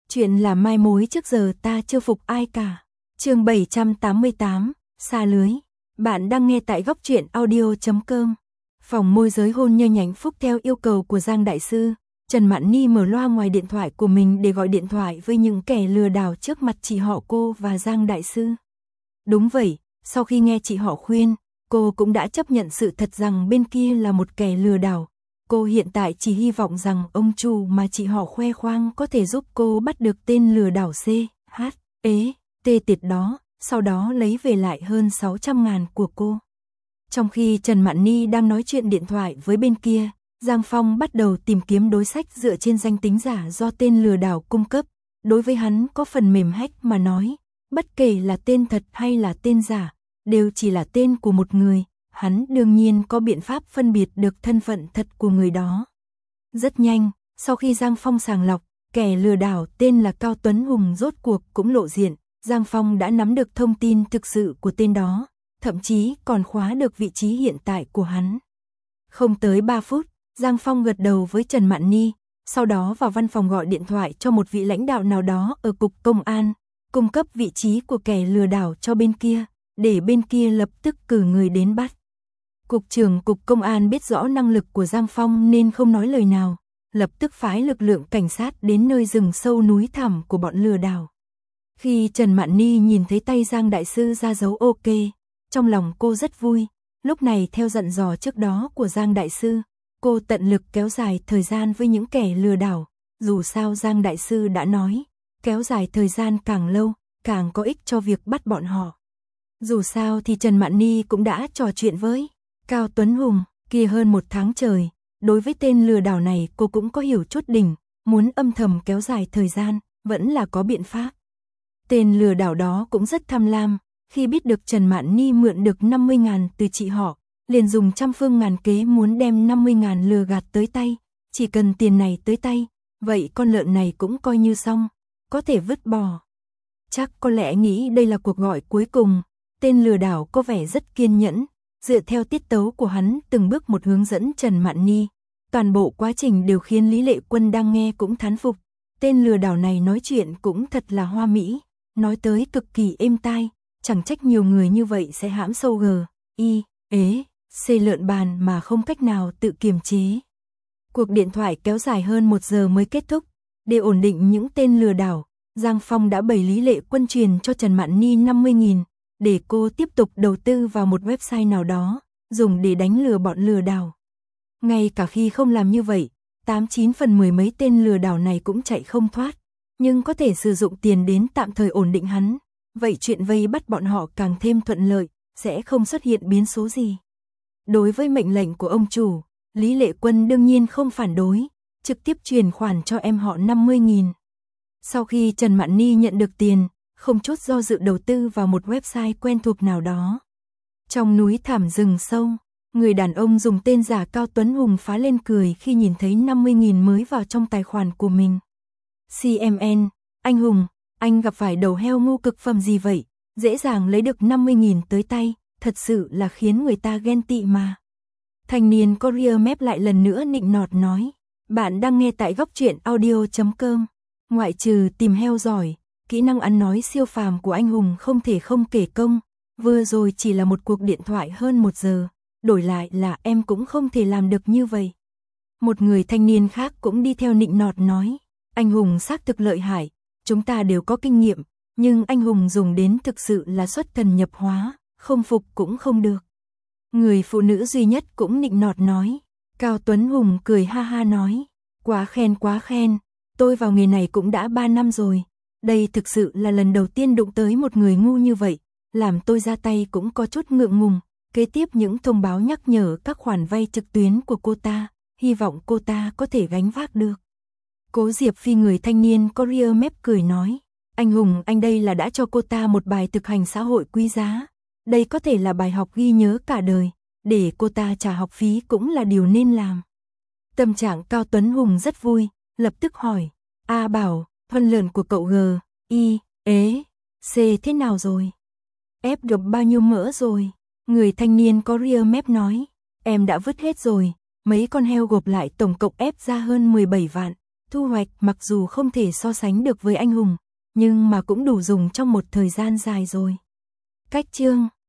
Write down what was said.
Chuyện là mai mối trước giờ ta chưa phục ai cả. Chương 788, xa lưới. Bạn đang nghe tại góc truyện audio.com. Phòng môi giới hôn nhân nhánh Phúc theo yêu cầu của Giang đại sư, Trần Mạn Ni mở loa ngoài điện thoại của mình để gọi điện thoại với những kẻ lừa đảo trước mặt chị họ cô và Giang đại sư. Đúng vậy, sau khi nghe chị họ khuyên, cô cũng đã chấp nhận sự thật rằng bên kia là một kẻ lừa đảo. Cô hiện tại chỉ hy vọng rằng ông chủ mà chị họ khoe khoang có thể giúp cô bắt được tên lừa đảo CHT tiệt đó, sau đó lấy về lại hơn 600.000 của cô. Trong khi Trần Mạn Ni đang nói chuyện điện thoại với bên kia, Giang Phong bắt đầu tìm kiếm đối sách dựa trên danh tính giả do tên lừa đảo cung cấp. Đối với hắn có phần mềm hack mà nói, bất kể là tên thật hay là tên giả, đều chỉ là tên của một người. Hắn đương nhiên có biện pháp phân biệt được thân phận thật của người đó. Rất nhanh, sau khi Giang Phong sàng lọc, kẻ lừa đảo tên là Cao Tuấn Hùng rốt cuộc cũng lộ diện. Giang Phong đã nắm được thông tin thực sự của tên đó, thậm chí còn khóa được vị trí hiện tại của hắn. Không tới 3 phút, Giang Phong gật đầu với Trần Mạn Ni, sau đó vào văn phòng gọi điện thoại cho một vị lãnh đạo nào đó ở cục công an, cung cấp vị trí của kẻ lừa đảo cho bên kia, để bên kia lập tức cử người đến bắt. Cục trưởng cục công an biết rõ năng lực của Giang Phong nên không nói lời nào, lập tức phái lực lượng cảnh sát đến nơi rừng sâu núi thẳm của bọn lừa đảo. Khi Trần Mạn Ni nhìn thấy tay Giang đại sư ra dấu OK, trong lòng cô rất vui. Lúc này theo dặn dò trước đó của Giang đại sư, cô tận lực kéo dài thời gian với những kẻ lừa đảo. Dù sao Giang đại sư đã nói, kéo dài thời gian càng lâu, càng có ích cho việc bắt bọn họ. Dù sao thì Trần Mạn Ni cũng đã trò chuyện với Cao Tuấn Hùng kia hơn 1 tháng trời. Đối với tên lừa đảo này cô cũng có hiểu chút đỉnh, muốn âm thầm kéo dài thời gian, vẫn là có biện pháp. Tên lừa đảo đó cũng rất tham lam, khi biết được Trần Mạn Ni mượn được 50.000 từ chị họ, liền dùng trăm phương ngàn kế muốn đem 50.000 lừa gạt tới tay. Chỉ cần tiền này tới tay, vậy con lợn này cũng coi như xong, có thể vứt bỏ. Chắc có lẽ nghĩ đây là cuộc gọi cuối cùng. Tên lừa đảo có vẻ rất kiên nhẫn, dựa theo tiết tấu của hắn từng bước một hướng dẫn Trần Mạn Ni. Toàn bộ quá trình đều khiến Lý Lệ Quân đang nghe cũng thán phục. Tên lừa đảo này nói chuyện cũng thật là hoa mỹ, nói tới cực kỳ êm tai, chẳng trách nhiều người như vậy sẽ hãm sâu lợn bàn mà không cách nào tự kiềm chế. Cuộc điện thoại kéo dài hơn 1 giờ mới kết thúc. Để ổn định những tên lừa đảo, Giang Phong đã bày Lý Lệ Quân truyền cho Trần Mạn Ni 50.000, để cô tiếp tục đầu tư vào một website nào đó, dùng để đánh lừa bọn lừa đảo. Ngay cả khi không làm như vậy, 89 phần 10 mấy tên lừa đảo này cũng chạy không thoát, nhưng có thể sử dụng tiền đến tạm thời ổn định hắn. Vậy chuyện vây bắt bọn họ càng thêm thuận lợi, sẽ không xuất hiện biến số gì. Đối với mệnh lệnh của ông chủ, Lý Lệ Quân đương nhiên không phản đối, trực tiếp chuyển khoản cho em họ 50.000. Sau khi Trần Mạn Ni nhận được tiền, không chút do dự đầu tư vào một website quen thuộc nào đó. Trong núi thẳm rừng sâu, người đàn ông dùng tên giả Cao Tuấn Hùng phá lên cười khi nhìn thấy 50.000 mới vào trong tài khoản của mình. CMN, anh Hùng, anh gặp phải đầu heo ngu cực phẩm gì vậy? Dễ dàng lấy được 50.000 tới tay, thật sự là khiến người ta ghen tị mà. Thanh niên Career Map lại lần nữa nịnh nọt nói. Bạn đang nghe tại góc truyện audio.com. Ngoại trừ tìm heo giỏi, kỹ năng ăn nói siêu phàm của anh Hùng không thể không kể công. Vừa rồi chỉ là một cuộc điện thoại hơn 1 giờ, đổi lại là em cũng không thể làm được như vậy. Một người thanh niên khác cũng đi theo nịnh nọt nói. Anh Hùng xác thực lợi hại, chúng ta đều có kinh nghiệm, nhưng anh Hùng dùng đến thực sự là xuất thần nhập hóa, không phục cũng không được. Người phụ nữ duy nhất cũng nịnh nọt nói. Cao Tuấn Hùng cười ha ha nói. Quá khen, tôi vào nghề này cũng đã 3 năm rồi. Đây thực sự là lần đầu tiên đụng tới một người ngu như vậy, làm tôi ra tay cũng có chút ngượng ngùng. Kế tiếp những thông báo nhắc nhở các khoản vay trực tuyến của cô ta, hy vọng cô ta có thể gánh vác được. Cố Diệp Phi người thanh niên Career Map cười nói. Anh Hùng, anh đây là đã cho cô ta một bài thực hành xã hội quý giá. Đây có thể là bài học ghi nhớ cả đời, để cô ta trả học phí cũng là điều nên làm. Tâm trạng Cao Tuấn Hùng rất vui, lập tức hỏi. Bảo, phân lợn của cậu C thế nào rồi? Ép được bao nhiêu mỡ rồi? Người thanh niên Career Map nói. Em đã vứt hết rồi, mấy con heo gộp lại tổng cộng ép ra hơn 17 vạn. Thu hoạch mặc dù không thể so sánh được với anh hùng, nhưng mà cũng đủ dùng trong một thời gian dài rồi. Cách chương